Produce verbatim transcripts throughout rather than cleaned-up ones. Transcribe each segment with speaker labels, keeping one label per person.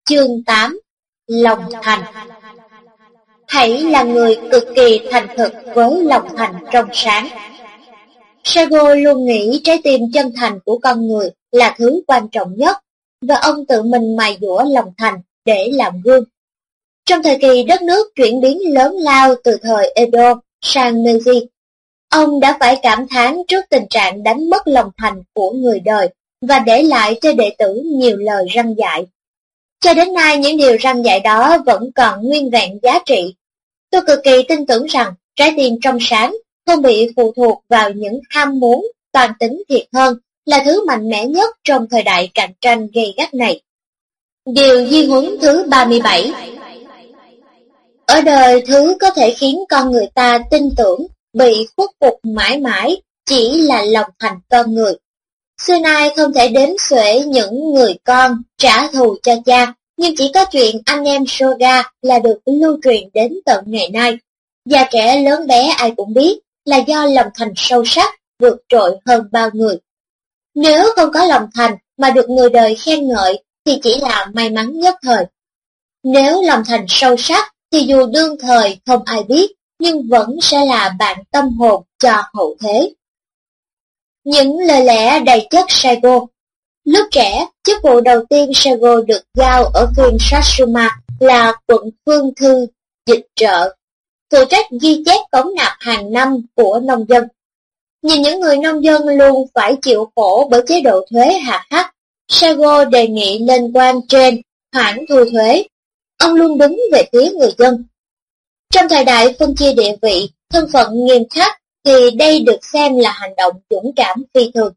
Speaker 1: Chương tám. Lòng thành. Hãy là người cực kỳ thành thực với lòng thành trong sáng. Sago luôn nghĩ trái tim chân thành của con người là thứ quan trọng nhất, và ông tự mình mài dũa lòng thành để làm gương. Trong thời kỳ đất nước chuyển biến lớn lao từ thời Edo sang Meiji, ông đã phải cảm thán trước tình trạng đánh mất lòng thành của người đời và để lại cho đệ tử nhiều lời răn dạy. Cho đến nay những điều răn dạy đó vẫn còn nguyên vẹn giá trị. Tôi cực kỳ tin tưởng rằng trái tim trong sáng, không bị phụ thuộc vào những ham muốn, toàn tính thiệt hơn là thứ mạnh mẽ nhất trong thời đại cạnh tranh gay gắt này. Điều di huấn thứ ba mươi bảy. Ở đời, thứ có thể khiến con người ta tin tưởng, bị khuất phục mãi mãi chỉ là lòng thành con người. Xưa nay không thể đếm xuể những người con trả thù cho cha, nhưng chỉ có chuyện anh em Soga là được lưu truyền đến tận ngày nay. Già trẻ lớn bé ai cũng biết là do lòng thành sâu sắc, vượt trội hơn bao người. Nếu không có lòng thành mà được người đời khen ngợi thì chỉ là may mắn nhất thời. Nếu lòng thành sâu sắc thì dù đương thời không ai biết, nhưng vẫn sẽ là bạn tâm hồn cho hậu thế. Những lời lẽ đầy chất Sago. Lúc trẻ, chức vụ đầu tiên Sago được giao ở phiên Satsuma là quận phương thư dịch trợ, phụ trách ghi chép cống nạp hàng năm của nông dân. Nhìn những người nông dân luôn phải chịu khổ bởi chế độ thuế hà khắc, Sago đề nghị lên quan trên hoãn thu thuế. Ông luôn đứng về phía người dân. Trong thời đại phân chia địa vị, thân phận nghiêm khắc, thì đây được xem là hành động dũng cảm phi thường.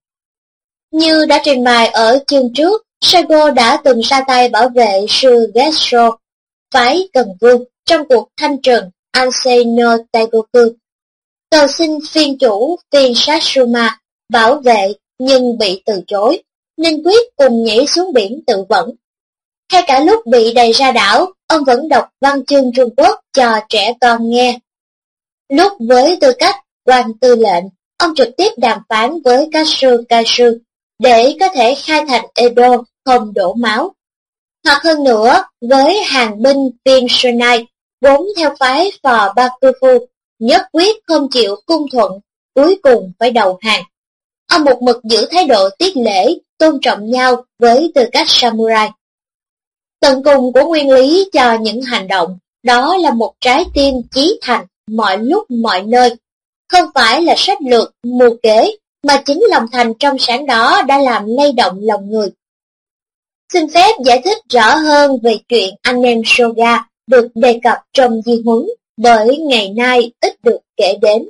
Speaker 1: Như đã trình bày ở chương trước, Sago đã từng ra tay bảo vệ sư Getro, phái Cần Vương, trong cuộc thanh trừng Ansei no Taigoku. Cầu xin phiên chủ phiên Satsuma bảo vệ nhưng bị từ chối, nên quyết cùng nhảy xuống biển tự vẫn. Ngay cả lúc bị đày ra đảo, ông vẫn đọc văn chương Trung Quốc cho trẻ con nghe. Lúc với tư cách quan tư lệnh, ông trực tiếp đàm phán với Kashikazu để có thể khai thành Edo không đổ máu. Hoặc hơn nữa, với hàng binh viên Shunai, vốn theo phái phò Bakufu, nhất quyết không chịu cung thuận, cuối cùng phải đầu hàng. Ông một mực giữ thái độ tiết lễ, tôn trọng nhau với tư cách samurai. Tận cùng của nguyên lý cho những hành động, đó là một trái tim chí thành mọi lúc mọi nơi. Không phải là sách lược, mưu kế, mà chính lòng thành trong sáng đó đã làm lay động lòng người. Xin phép giải thích rõ hơn về chuyện anh em Soga được đề cập trong di huấn, bởi ngày nay ít được kể đến.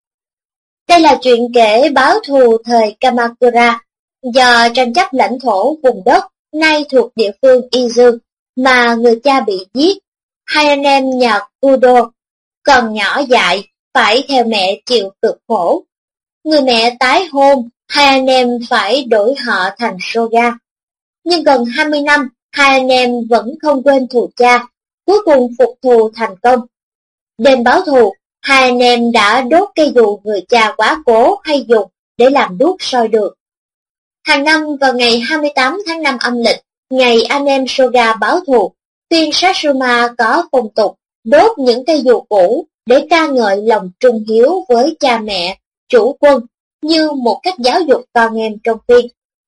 Speaker 1: Đây là chuyện kể báo thù thời Kamakura, do tranh chấp lãnh thổ vùng đất nay thuộc địa phương Izu, mà người cha bị giết. Hai anh em nhà Kudo, còn nhỏ dại, phải theo mẹ chịu cực khổ. Người mẹ tái hôn, hai anh em phải đổi họ thành Soga. Nhưng gần hai mươi năm, hai anh em vẫn không quên thù cha, cuối cùng phục thù thành công. Đêm báo thù, hai anh em đã đốt cây dù người cha quá cố hay dùng để làm đuốc soi đường. Hàng năm vào ngày hai mươi tám tháng năm âm lịch, ngày anh em Soga báo thù, phiên Satsuma có phong tục đốt những cây dù cũ để ca ngợi lòng trung hiếu với cha mẹ, chủ quân, như một cách giáo dục con em trong phiên.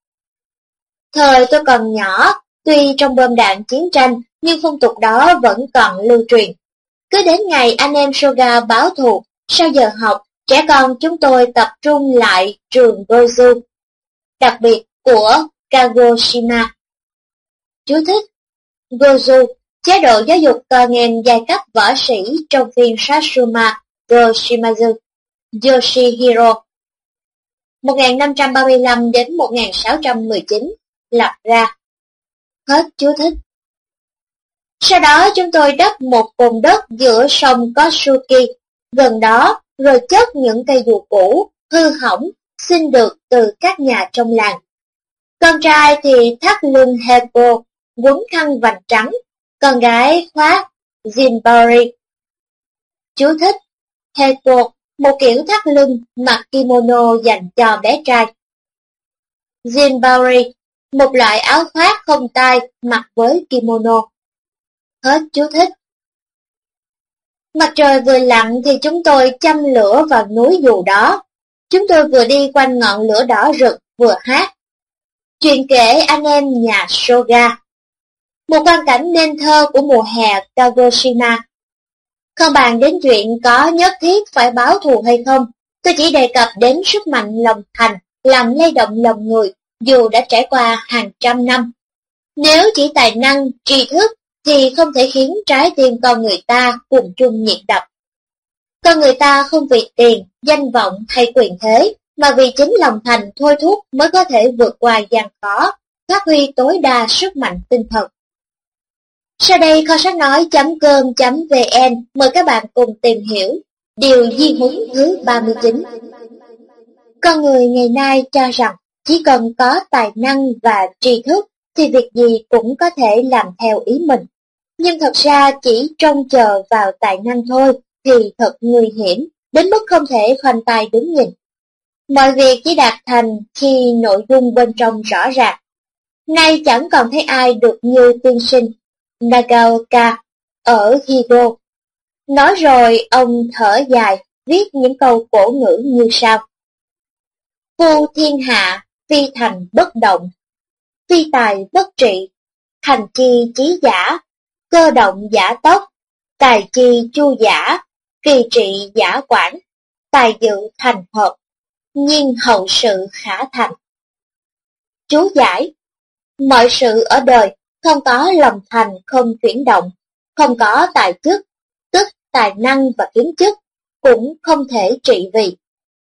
Speaker 1: Thời tôi còn nhỏ, tuy trong bom đạn chiến tranh, nhưng phong tục đó vẫn còn lưu truyền. Cứ đến ngày anh em Soga báo thù, sau giờ học, trẻ con chúng tôi tập trung lại trường Goju, đặc biệt của Kagoshima. Chú thích: Goju, chế độ giáo dục con em giai cấp võ sĩ trong phiên Satsuma Goshimazu, Yoshihiro, một nghìn năm trăm ba mươi lăm đến một nghìn sáu trăm mười chín, lập ra. Hết chú thích. Sau đó chúng tôi đắp một vùng đất giữa sông Kotsuki, gần đó, rồi chất những cây dù cũ, hư hỏng, xin được từ các nhà trong làng. Con trai thì thắt lưng heko, quấn khăn vành trắng, con gái khoác jinbari. Chú thích: heko, một kiểu thắt lưng mặc kimono dành cho bé trai. Jinbari, một loại áo khoác không tai mặc với kimono. Hết chú thích. Mặt trời vừa lặn thì chúng tôi châm lửa vào núi dù đó. Chúng tôi vừa đi quanh ngọn lửa đỏ rực vừa hát. Chuyện kể anh em nhà Soga. Một quan cảnh nên thơ của mùa hè Kagoshima. Không bàn đến chuyện có nhất thiết phải báo thù hay không, tôi chỉ đề cập đến sức mạnh lòng thành làm lay động lòng người dù đã trải qua hàng trăm năm. Nếu chỉ tài năng, tri thức thì không thể khiến trái tim con người ta cùng chung nhịp đập. Con người ta không vì tiền, danh vọng hay quyền thế, mà vì chính lòng thành thôi thúc mới có thể vượt qua gian khó, phát huy tối đa sức mạnh tinh thần. Sau đây kho sách nói chấm com chấm vn mời các bạn cùng tìm hiểu điều di huấn thứ ba mươi chín. Con người ngày nay cho rằng chỉ cần có tài năng và tri thức thì việc gì cũng có thể làm theo ý mình. Nhưng thật ra chỉ trông chờ vào tài năng thôi thì thật nguy hiểm, đến mức không thể khoanh tay đứng nhìn. Mọi việc chỉ đạt thành khi nội dung bên trong rõ ràng. Nay chẳng còn thấy ai được như tiên sinh Nagaoka ở Higo. Nói rồi ông thở dài, viết những câu cổ ngữ như sau. Phu thiên hạ, phi thành bất động, phi tài bất trị, thành chi chí giả, cơ động giả tốc, tài chi chu giả, kỳ trị giả quản, tài dự thành hợp, nhiên hậu sự khả thành. Chú giải: mọi sự ở đời không có lòng thành không chuyển động, không có tài chức, tức tài năng và kiến chức, cũng không thể trị vì.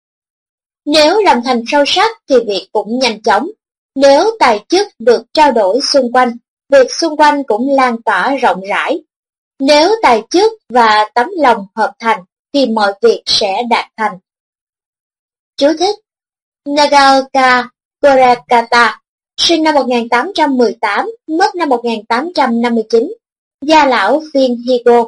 Speaker 1: Nếu lòng thành sâu sắc thì việc cũng nhanh chóng. Nếu tài chức được trao đổi xung quanh, việc xung quanh cũng lan tỏa rộng rãi. Nếu tài chức và tấm lòng hợp thành thì mọi việc sẽ đạt thành. Chú thích: Nagaoka Kurakata, sinh năm một nghìn tám trăm mười tám, mất năm một nghìn tám trăm năm mươi chín, gia lão phiên Higo.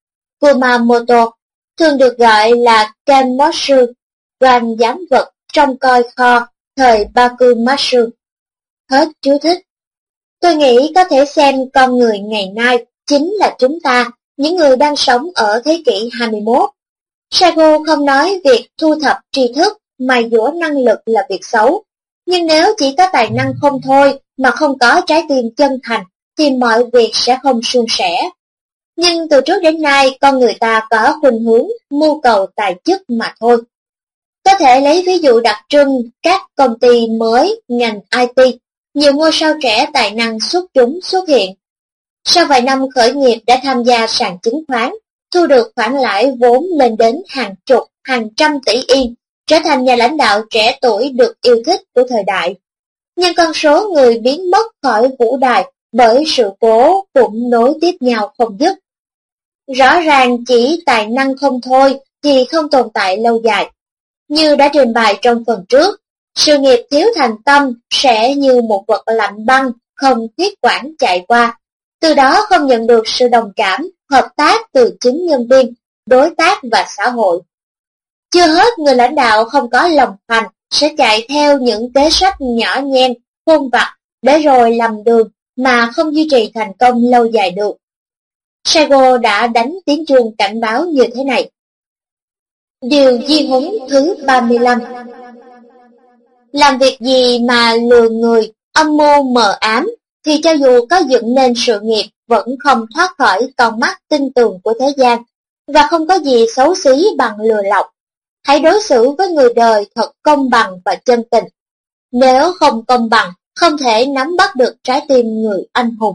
Speaker 1: Kumamoto, thường được gọi là Kenmotsu, quan giám vật trong coi kho thời Bakumatsu. Hết chú thích. Tôi nghĩ có thể xem con người ngày nay chính là chúng ta, những người đang sống ở thế kỷ hai mươi mốt. Sago không nói việc thu thập tri thức, mài dũa năng lực là việc xấu. Nhưng nếu chỉ có tài năng không thôi mà không có trái tim chân thành thì mọi việc sẽ không suôn sẻ. Nhưng từ trước đến nay con người ta có khuynh hướng mưu cầu tài chức mà thôi. Có thể lấy ví dụ đặc trưng các công ty mới ngành i tê, nhiều ngôi sao trẻ tài năng xuất chúng xuất hiện. Sau vài năm khởi nghiệp đã tham gia sàn chứng khoán, thu được khoản lãi vốn lên đến hàng chục, hàng trăm tỷ yên, trở thành nhà lãnh đạo trẻ tuổi được yêu thích của thời đại. Nhưng con số người biến mất khỏi vũ đài bởi sự cố cũng nối tiếp nhau không dứt. Rõ ràng chỉ tài năng không thôi thì không tồn tại lâu dài. Như đã trình bày trong phần trước, sự nghiệp thiếu thành tâm sẽ như một vật lạnh băng không thiết quản chạy qua, từ đó không nhận được sự đồng cảm, hợp tác từ chính nhân viên, đối tác và xã hội. Chưa hết, người lãnh đạo không có lòng thành sẽ chạy theo những kế sách nhỏ nhen, khôn vặt để rồi lầm đường mà không duy trì thành công lâu dài được. Sago đã đánh tiếng chuông cảnh báo như thế này. Điều di huấn thứ ba mươi lăm. Làm việc gì mà lừa người, âm mưu mờ ám, thì cho dù có dựng nên sự nghiệp vẫn không thoát khỏi con mắt tinh tường của thế gian, và không có gì xấu xí bằng lừa lọc. Hãy đối xử với người đời thật công bằng và chân tình. Nếu không công bằng, không thể nắm bắt được trái tim người anh hùng.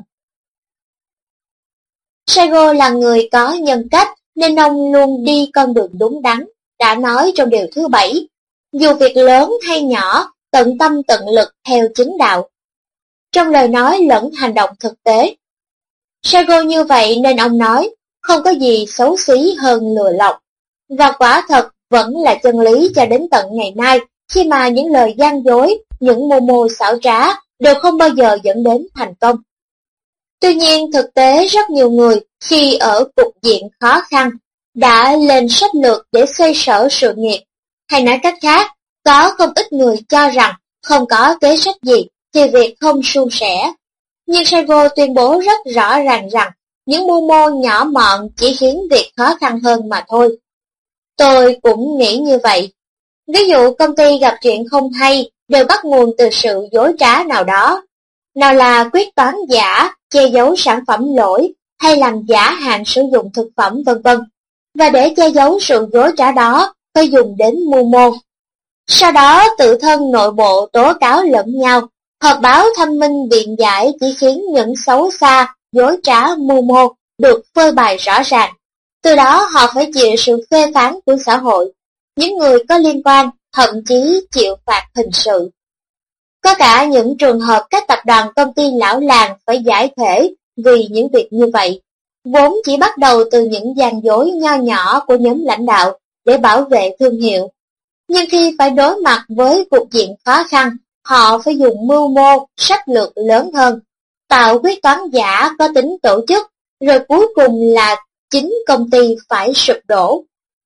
Speaker 1: Sago là người có nhân cách, nên ông luôn đi con đường đúng đắn, đã nói trong điều thứ bảy. Dù việc lớn hay nhỏ, tận tâm tận lực theo chính đạo. Trong lời nói lẫn hành động thực tế. Sago như vậy nên ông nói, không có gì xấu xí hơn lừa lọc. Và quả thật vẫn là chân lý cho đến tận ngày nay, khi mà những lời gian dối, những mưu mô xảo trá đều không bao giờ dẫn đến thành công. Tuy nhiên thực tế rất nhiều người khi ở cục diện khó khăn đã lên sách lược để xoay sở sự nghiệp. Hay nói cách khác, có không ít người cho rằng không có kế sách gì thì việc không suôn sẻ. Nhưng Saigo tuyên bố rất rõ ràng rằng những mưu mô nhỏ mọn chỉ khiến việc khó khăn hơn mà thôi. Tôi cũng nghĩ như vậy. Ví dụ công ty gặp chuyện không hay đều bắt nguồn từ sự dối trá nào đó. Nào là quyết toán giả, che giấu sản phẩm lỗi, hay làm giả hạn sử dụng thực phẩm vân vân. Và để che giấu sự dối trá đó, phải dùng đến mưu mô. Sau đó tự thân nội bộ tố cáo lẫn nhau, họp báo thanh minh biện giải chỉ khiến những xấu xa, dối trá mưu mô được phơi bày rõ ràng. Từ đó họ phải chịu sự phê phán của xã hội. Những người có liên quan thậm chí chịu phạt hình sự. Có cả những trường hợp các tập đoàn công ty lão làng phải giải thể vì những việc như vậy, vốn chỉ bắt đầu từ những gian dối nho nhỏ của nhóm lãnh đạo để bảo vệ thương hiệu. Nhưng khi phải đối mặt với cục diện khó khăn, họ phải dùng mưu mô, sách lược lớn hơn, tạo quyết toán giả có tính tổ chức, rồi cuối cùng là chính công ty phải sụp đổ.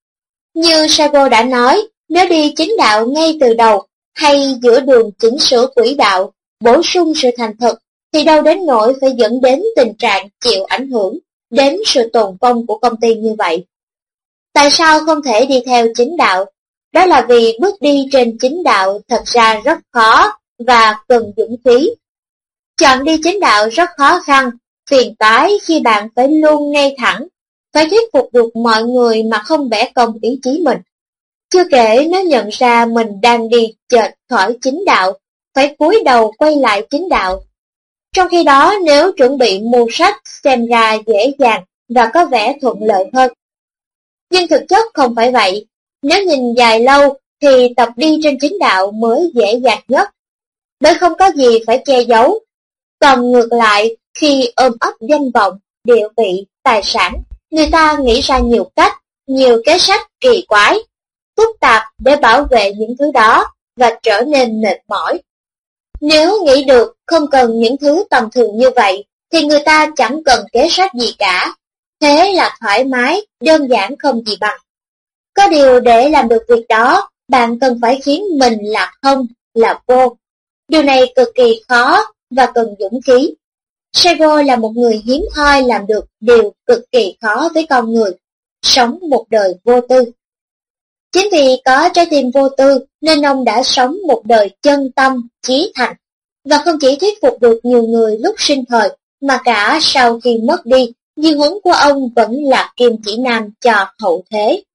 Speaker 1: Như Saigo đã nói, nếu đi chính đạo ngay từ đầu, hay giữa đường chỉnh sửa quỹ đạo, bổ sung sự thành thực, thì đâu đến nỗi phải dẫn đến tình trạng chịu ảnh hưởng đến sự tồn vong của công ty như vậy. Tại sao không thể đi theo chính đạo? Đó là vì bước đi trên chính đạo thật ra rất khó và cần dũng khí. Chọn đi chính đạo rất khó khăn, phiền toái khi bạn phải luôn ngay thẳng, phải thuyết phục được mọi người mà không bẻ cong ý chí mình. Chưa kể nếu nhận ra mình đang đi chệch khỏi chính đạo, phải cúi đầu quay lại chính đạo. Trong khi đó nếu chuẩn bị mua sách xem ra dễ dàng và có vẻ thuận lợi hơn. Nhưng thực chất không phải vậy. Nếu nhìn dài lâu thì tập đi trên chính đạo mới dễ dàng nhất, bởi không có gì phải che giấu. Còn ngược lại, khi ôm ấp danh vọng, địa vị, tài sản, người ta nghĩ ra nhiều cách, nhiều kế sách kỳ quái, phức tạp để bảo vệ những thứ đó và trở nên mệt mỏi. Nếu nghĩ được không cần những thứ tầm thường như vậy, thì người ta chẳng cần kế sách gì cả. Thế là thoải mái, đơn giản không gì bằng. Có điều để làm được việc đó, bạn cần phải khiến mình là không, là vô. Điều này cực kỳ khó và cần dũng khí. Saigo là một người hiếm hoi làm được điều cực kỳ khó với con người, sống một đời vô tư. Chính vì có trái tim vô tư nên ông đã sống một đời chân tâm, chí thành, và không chỉ thuyết phục được nhiều người lúc sinh thời, mà cả sau khi mất đi, di huấn của ông vẫn là kim chỉ nam cho hậu thế.